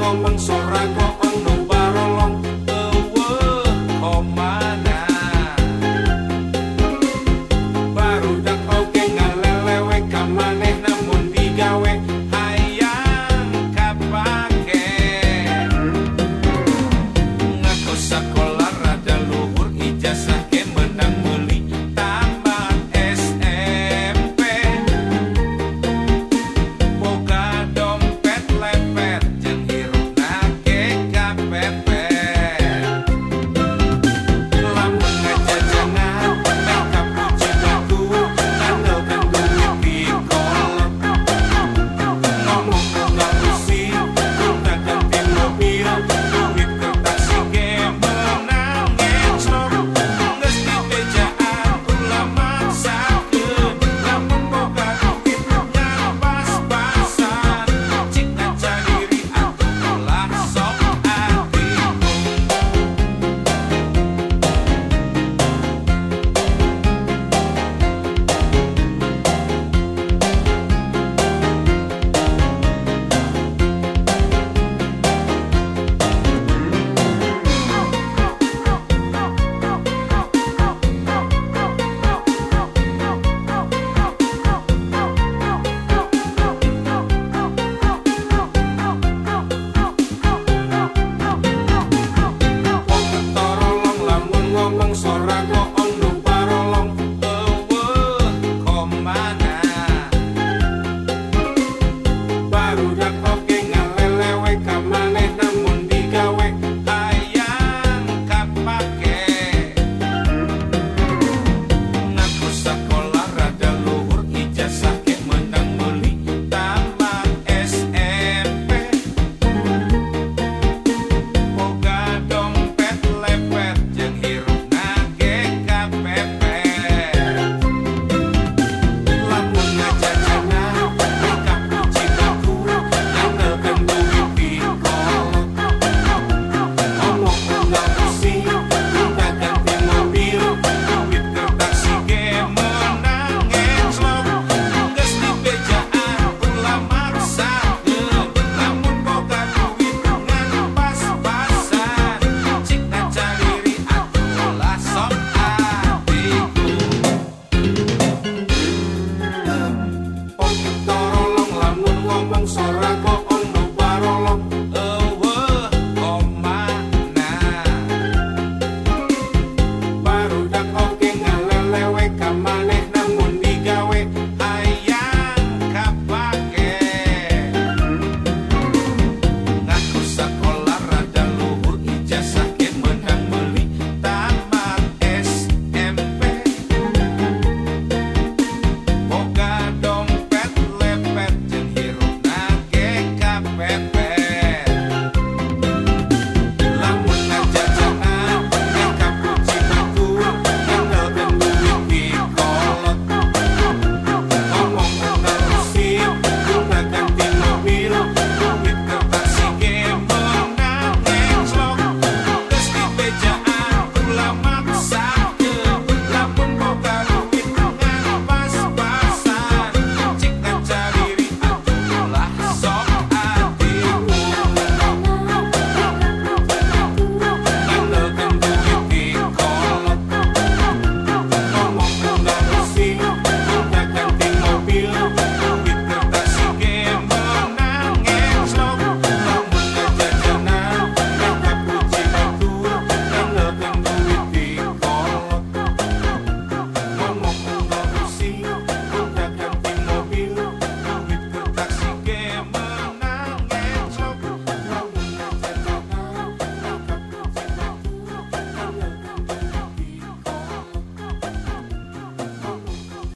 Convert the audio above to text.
ngomong sora kok ono barolong eueuh komana barudak oge ngalelewe ka maneh namun digawe hayang kapake ngaku sakola rada luhur ijazah ke menang meuli tamat SMP boga dompet lepet jeung hirupna ge kapepet lamun ngajajangan make up puji lagu ngandalkeun duit di kolot ngomong boga musik kita ganti mobil duit kertas ge menang ngeclok geus di bejaan ulah maksakeun lamun boga duit ngan pas-pasan cik ngaca diri atuh ulah sok atiku torolong lamun ngomong sora kok ono barolong eueuh komana barudak oge ngalelewe ka maneh namun digawe hayang kapake ngaku sakola rada luhur ijazah ke menang meuli tamat SMP boga dompet lepet jeung hirupna ge kapepet lamun ngajajangan make up puji lagu ngandalkeun duit di kolot ngomong boga musik kita ganti mobil duit kertas ge menang ngeclok geus di bejaan ulah maksakeun lamun boga duit ngan pas-pasan cik ngaca diri atuh ulah sok atiku torolong lamun ngomong sora kok ono barolong